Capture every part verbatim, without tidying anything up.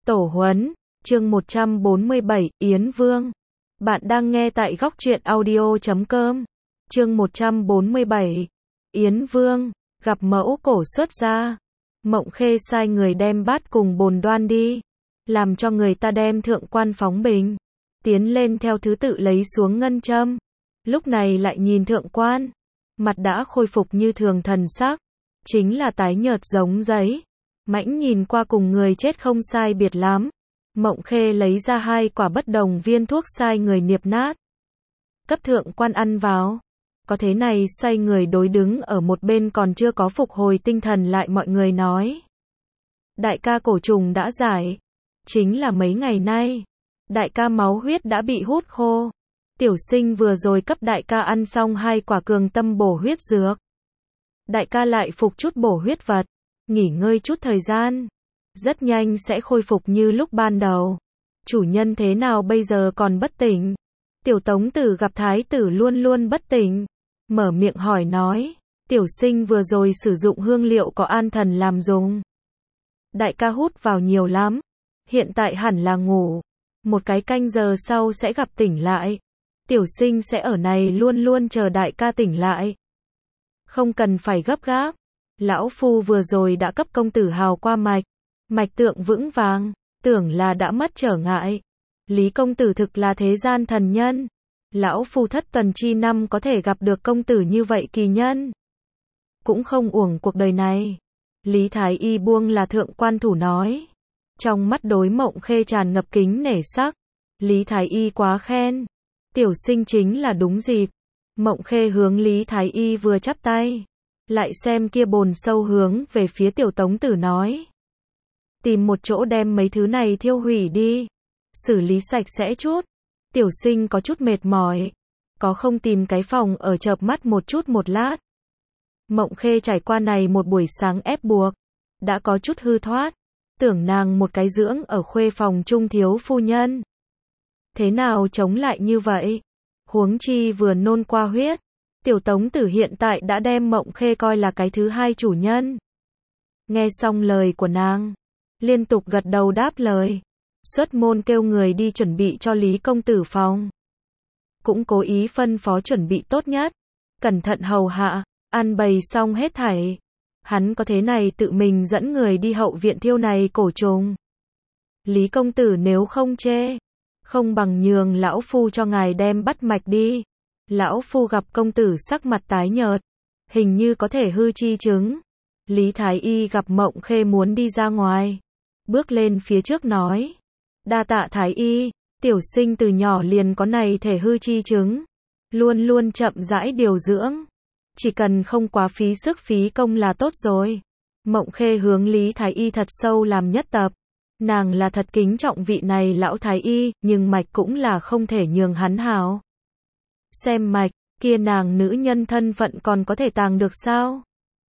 Tổ huấn, chương một trăm bốn mươi bảy, Yến Vương. Bạn đang nghe tại góc truyện audio chấm com. Chương một trăm bốn mươi bảy. Yến Vương, gặp mẫu cổ xuất gia. Mộng Khê sai người đem bát cùng bồn đoan đi, làm cho người ta đem thượng quan phóng bình, tiến lên theo thứ tự lấy xuống ngân châm. Lúc này lại nhìn thượng quan, mặt đã khôi phục như thường thần sắc, chính là tái nhợt giống giấy. Mãnh nhìn qua cùng người chết không sai biệt lắm. Mộng Khê lấy ra hai quả bất đồng viên thuốc sai người niệp nát, cấp thượng quan ăn vào. Có thế này xoay người đối đứng ở một bên còn chưa có phục hồi tinh thần lại mọi người nói. Đại ca cổ trùng đã giải. Chính là mấy ngày nay, đại ca máu huyết đã bị hút khô. Tiểu sinh vừa rồi cấp đại ca ăn xong hai quả cường tâm bổ huyết dược. Đại ca lại phục chút bổ huyết vật, nghỉ ngơi chút thời gian, rất nhanh sẽ khôi phục như lúc ban đầu. Chủ nhân thế nào bây giờ còn bất tỉnh? Tiểu Tống Tử gặp thái tử luôn luôn bất tỉnh, mở miệng hỏi nói, tiểu sinh vừa rồi sử dụng hương liệu có an thần làm dùng. Đại ca hút vào nhiều lắm, hiện tại hẳn là ngủ, một cái canh giờ sau sẽ gặp tỉnh lại. Tiểu sinh sẽ ở này luôn luôn chờ đại ca tỉnh lại. Không cần phải gấp gáp, lão phu vừa rồi đã cấp công tử hào qua mạch, mạch tượng vững vàng, tưởng là đã mất trở ngại. Lý công tử thực là thế gian thần nhân, lão phu thất tuần chi năm có thể gặp được công tử như vậy kỳ nhân, cũng không uổng cuộc đời này. Lý Thái Y buông là thượng quan thủ nói, trong mắt đối Mộng Khê tràn ngập kính nể sắc. Lý Thái Y quá khen, tiểu sinh chính là đúng dịp. Mộng Khê hướng Lý Thái Y vừa chắp tay, lại xem kia bồn sâu hướng về phía tiểu Tống Tử nói, tìm một chỗ đem mấy thứ này thiêu hủy đi, xử lý sạch sẽ chút. Tiểu sinh có chút mệt mỏi, có không tìm cái phòng ở chợp mắt một chút một lát. Mộng Khê trải qua này một buổi sáng ép buộc, đã có chút hư thoát, tưởng nàng một cái dưỡng ở khuê phòng trung thiếu phu nhân, thế nào chống lại như vậy? Huống chi vừa nôn qua huyết, tiểu Tống Tử hiện tại đã đem Mộng Khê coi là cái thứ hai chủ nhân. Nghe xong lời của nàng, liên tục gật đầu đáp lời, xuất môn kêu người đi chuẩn bị cho Lý công tử phòng, cũng cố ý phân phó chuẩn bị tốt nhất, cẩn thận hầu hạ, ăn bày xong hết thảy. Hắn có thế này tự mình dẫn người đi hậu viện thiêu này cổ trùng. Lý công tử nếu không chê, không bằng nhường lão phu cho ngài đem bắt mạch đi. Lão phu gặp công tử sắc mặt tái nhợt, hình như có thể hư chi chứng. Lý Thái Y gặp Mộng Khê muốn đi ra ngoài, bước lên phía trước nói, đa tạ Thái Y, tiểu sinh từ nhỏ liền có này thể hư chi chứng, luôn luôn chậm rãi điều dưỡng, chỉ cần không quá phí sức phí công là tốt rồi. Mộng Khê hướng Lý Thái Y thật sâu làm nhất tập, nàng là thật kính trọng vị này lão Thái Y, nhưng mạch cũng là không thể nhường hắn hào. Xem mạch, kia nàng nữ nhân thân phận còn có thể tàng được sao?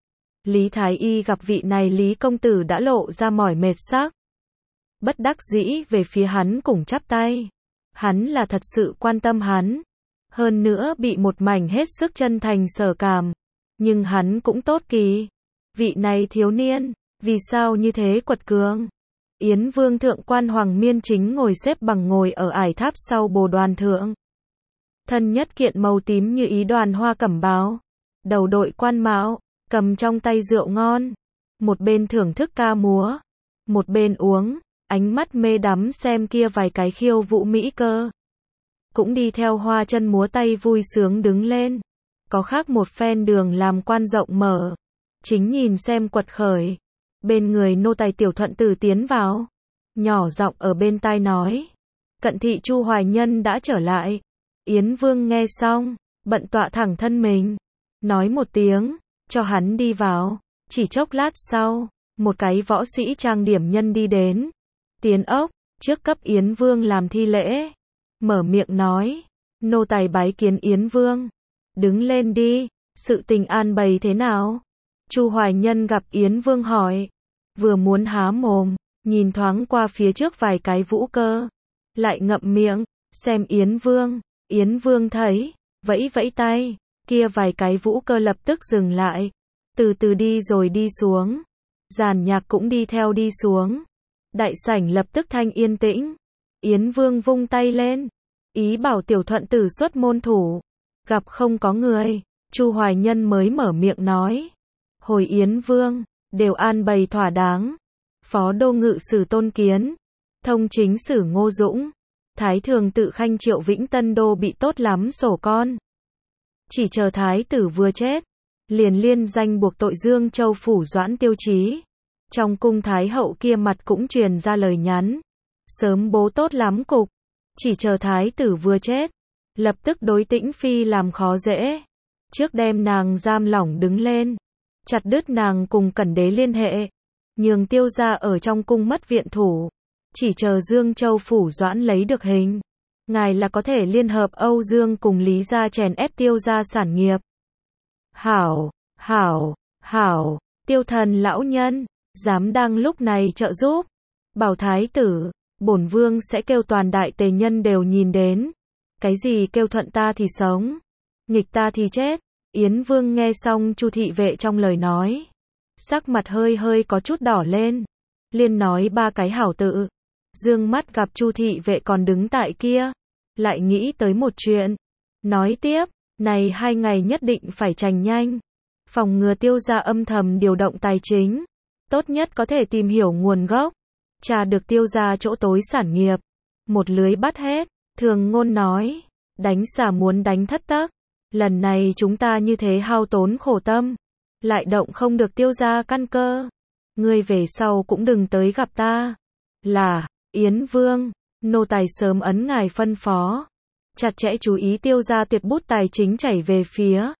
Lý Thái Y gặp vị này Lý công tử đã lộ ra mỏi mệt sắc, bất đắc dĩ về phía hắn cùng chắp tay. Hắn là thật sự quan tâm hắn, hơn nữa bị một mảnh hết sức chân thành sở cảm, nhưng hắn cũng tốt kỳ. Vị này thiếu niên, vì sao như thế quật cường? Yến Vương thượng quan Hoàng Miên chính ngồi xếp bằng ngồi ở ải tháp sau bồ đoàn thượng. Thân nhất kiện màu tím như ý đoàn hoa cẩm bào, đầu đội quan mão, cầm trong tay rượu ngon, một bên thưởng thức ca múa, một bên uống, ánh mắt mê đắm xem kia vài cái khiêu vũ mỹ cơ. Cũng đi theo hoa chân múa tay vui sướng đứng lên, có khác một phen đường làm quan rộng mở, chính nhìn xem quật khởi. Bên người nô tài tiểu Thuận Tử tiến vào, nhỏ giọng ở bên tai nói, cận thị Chu Hoài Nhân đã trở lại. Yến Vương nghe xong, bận tọa thẳng thân mình, nói một tiếng, cho hắn đi vào. Chỉ chốc lát sau, một cái võ sĩ trang điểm nhân đi đến, tiến ốc, trước cấp Yến Vương làm thi lễ, mở miệng nói, nô tài bái kiến Yến Vương. Đứng lên đi, sự tình an bày thế nào? Chu Hoài Nhân gặp Yến Vương hỏi, vừa muốn há mồm, nhìn thoáng qua phía trước vài cái vũ cơ, lại ngậm miệng, xem Yến Vương. Yến Vương thấy, vẫy vẫy tay, kia vài cái vũ cơ lập tức dừng lại, từ từ đi rồi đi xuống. Giàn nhạc cũng đi theo đi xuống. Đại sảnh lập tức thanh yên tĩnh. Yến Vương vung tay lên, ý bảo tiểu thuận tử xuất môn thủ. Gặp không có người, Chu Hoài Nhân mới mở miệng nói. Hồi Yến Vương, đều an bày thỏa đáng. Phó đô ngự sử Tôn Kiến, thông chính sử Ngô Dũng, Thái thường tự Khanh Triệu Vĩnh Tân Đô bị tốt lắm sổ con. Chỉ chờ thái tử vừa chết, liền liên danh buộc tội Dương Châu phủ Doãn Tiêu Chí. Trong cung thái hậu kia mặt cũng truyền ra lời nhắn, sớm bố tốt lắm cục, chỉ chờ thái tử vừa chết, lập tức đối Tĩnh Phi làm khó dễ, trước đem nàng giam lỏng đứng lên, chặt đứt nàng cùng Cẩn Đế liên hệ, nhường Tiêu gia ở trong cung mất viện thủ, chỉ chờ Dương Châu phủ Doãn lấy được hình, ngài là có thể liên hợp Âu Dương cùng Lý gia chèn ép Tiêu gia sản nghiệp. Hảo, hảo, hảo, Tiêu thần lão nhân, dám đang lúc này trợ giúp, bảo thái tử, bổn vương sẽ kêu toàn đại tề nhân đều nhìn đến, cái gì kêu thuận ta thì sống, nghịch ta thì chết. Yến Vương nghe xong Chu thị vệ trong lời nói, sắc mặt hơi hơi có chút đỏ lên, liên nói ba cái hảo tự, dương mắt gặp Chu thị vệ còn đứng tại kia, lại nghĩ tới một chuyện, nói tiếp, này hai ngày nhất định phải trành nhanh, phòng ngừa Tiêu gia âm thầm điều động tài chính, tốt nhất có thể tìm hiểu nguồn gốc, tra được Tiêu gia chỗ tối sản nghiệp, một lưới bắt hết. Thường Ngôn nói, đánh xả muốn đánh thất tắc, lần này chúng ta như thế hao tốn khổ tâm, lại động không được Tiêu gia căn cơ, ngươi về sau cũng đừng tới gặp ta. Là, Yến Vương, nô tài sớm ấn ngài phân phó, chặt chẽ chú ý Tiêu gia tuyệt bút tài chính chảy về phía.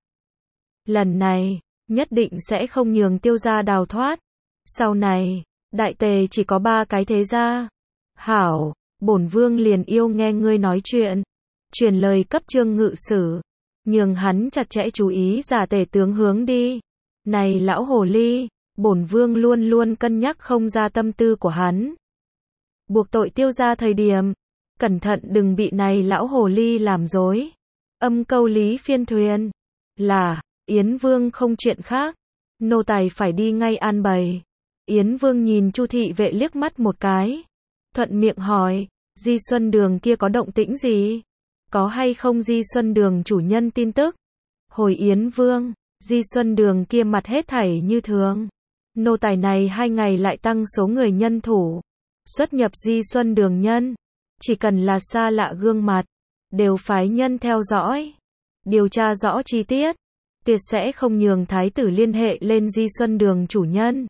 Lần này, nhất định sẽ không nhường Tiêu gia đào thoát. Sau này, đại tề chỉ có ba cái thế gia. Hảo, bổn vương liền yêu nghe ngươi nói chuyện. Truyền lời cấp Trương ngự sử, nhường hắn chặt chẽ chú ý giả tề tướng hướng đi. Này lão hồ ly, bổn vương luôn luôn cân nhắc không ra tâm tư của hắn. Buộc tội Tiêu gia thời điểm, cẩn thận đừng bị này lão hồ ly làm dối. Âm câu lý phiên thuyền. Là, Yến Vương không chuyện khác, nô tài phải đi ngay an bày. Yến Vương nhìn Chu thị vệ liếc mắt một cái, thuận miệng hỏi, Di Xuân Đường kia có động tĩnh gì? Có hay không Di Xuân Đường chủ nhân tin tức? Hồi Yến Vương, Di Xuân Đường kia mặt hết thảy như thường. Nô tài này hai ngày lại tăng số người nhân thủ, xuất nhập Di Xuân Đường nhân, chỉ cần là xa lạ gương mặt, đều phái nhân theo dõi, điều tra rõ chi tiết, tuyệt sẽ không nhường thái tử liên hệ lên Di Xuân Đường chủ nhân.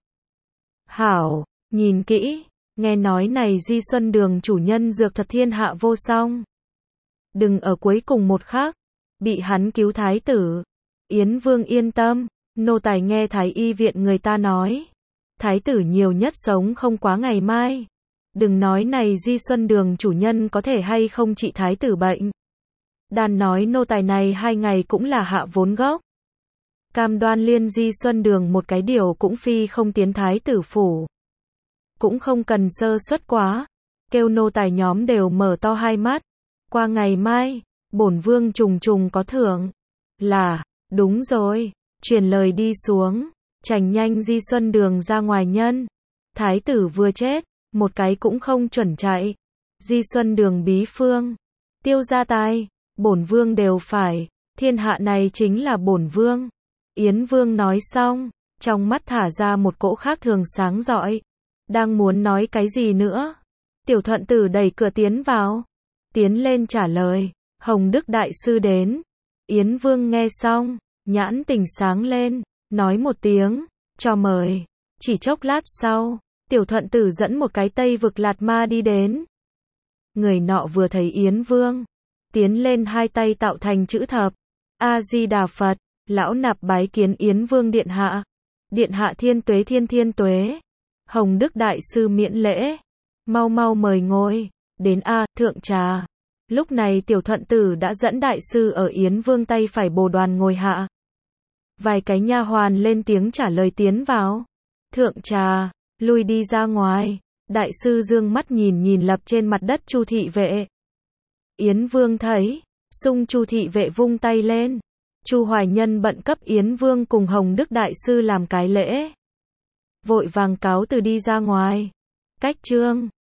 Hảo, nhìn kỹ, nghe nói này Di Xuân Đường chủ nhân dược thật thiên hạ vô song. Đừng ở cuối cùng một khắc, bị hắn cứu thái tử. Yến Vương yên tâm, nô tài nghe thái y viện người ta nói, thái tử nhiều nhất sống không quá ngày mai. Đừng nói này Di Xuân Đường chủ nhân có thể hay không trị thái tử bệnh. Đàn nói nô tài này hai ngày cũng là hạ vốn gốc. Cam đoan liên Di Xuân Đường một cái điều cũng phi không tiến thái tử phủ. Cũng không cần sơ suất quá, kêu nô tài nhóm đều mở to hai mắt. Qua ngày mai, bổn vương trùng trùng có thưởng. Là, đúng rồi, truyền lời đi xuống, trành nhanh Di Xuân Đường ra ngoài nhân. Thái tử vừa chết, một cái cũng không chuẩn chạy. Di Xuân Đường bí phương, Tiêu gia tài, bổn vương đều phải, thiên hạ này chính là bổn vương. Yến Vương nói xong, trong mắt thả ra một cỗ khác thường sáng rọi. Đang muốn nói cái gì nữa? Tiểu thuận tử đẩy cửa tiến vào. Tiến lên trả lời, Hồng Đức Đại Sư đến. Yến Vương nghe xong, nhãn tình sáng lên, nói một tiếng, cho mời. Chỉ chốc lát sau, tiểu thuận tử dẫn một cái Tây vực lạt ma đi đến. Người nọ vừa thấy Yến Vương, tiến lên hai tay tạo thành chữ thập. A-di-đà Phật, lão nạp bái kiến Yến Vương điện hạ. Điện hạ thiên tuế thiên thiên tuế. Hồng Đức Đại Sư miễn lễ. Mau mau mời ngồi. Đến A, thượng trà. Lúc này tiểu thuận tử đã dẫn đại sư ở Yến Vương tay phải bồ đoàn ngồi hạ. Vài cái nha hoàn lên tiếng trả lời tiến vào. Thượng trà, lui đi ra ngoài. Đại sư dương mắt nhìn nhìn lập trên mặt đất Chu thị vệ. Yến Vương thấy, xung Chu thị vệ vung tay lên. Chu Hoài Nhân bận cấp Yến Vương cùng Hồng Đức Đại Sư làm cái lễ. Vội vàng cáo từ đi ra ngoài. Cách chương